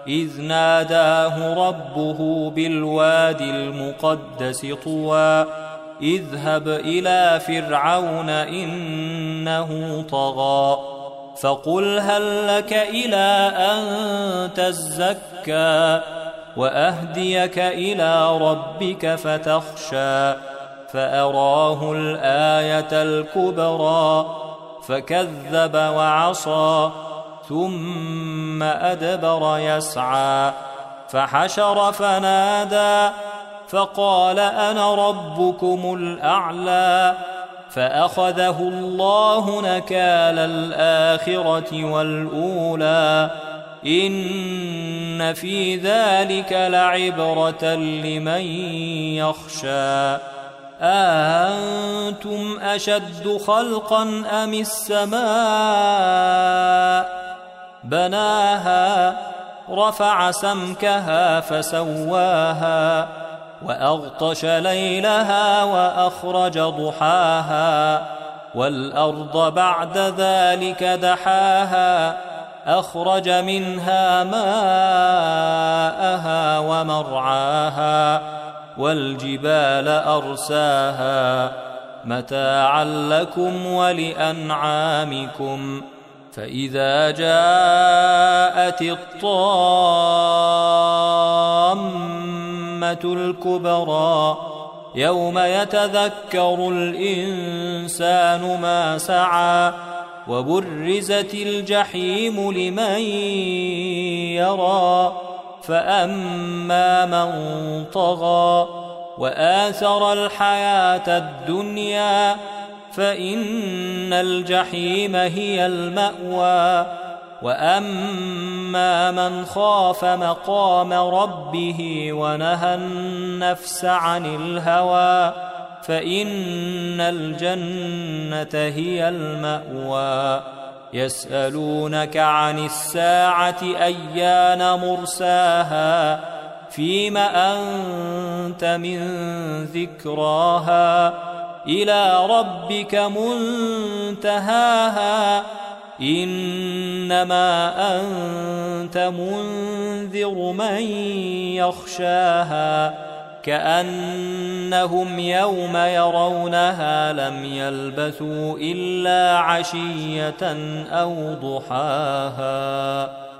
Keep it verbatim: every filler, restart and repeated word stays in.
إذ ناداه ربه بالوادي المقدس طوى اذهب إلى فرعون إنه طغى فقل هل لك إلى أن تزكى وأهديك إلى ربك فتخشى فأراه الآية الكبرى فكذب وعصى ثم أدبر يسعى فحشر فنادى فقال أنا ربكم الأعلى فأخذه الله نكال الآخرة والأولى إن في ذلك لعبرة لمن يخشى أأنتم أشد خلقا أم السماء بناها رفع سمكها فسواها وأغطش ليلها وأخرج ضحاها والأرض بعد ذلك دحاها أخرج منها ماءها ومرعاها والجبال أرساها متاعا لكم ولأنعامكم فإذا جاءت الطامة الكبرى يوم يتذكر الإنسان ما سعى وبرزت الجحيم لمن يرى فأما من طغى وآثر الحياة الدنيا فإن الجحيم هي المأوى وأما من خاف مقام ربه ونهى النفس عن الهوى فإن الجنة هي المأوى يسألونك عن الساعة أيان مرساها فيم أنت من ذكراها إلى ربك منتهاها إنما أنت منذر من يخشاها كأنهم يوم يرونها لم يلبثوا إلا عشية أو ضحاها.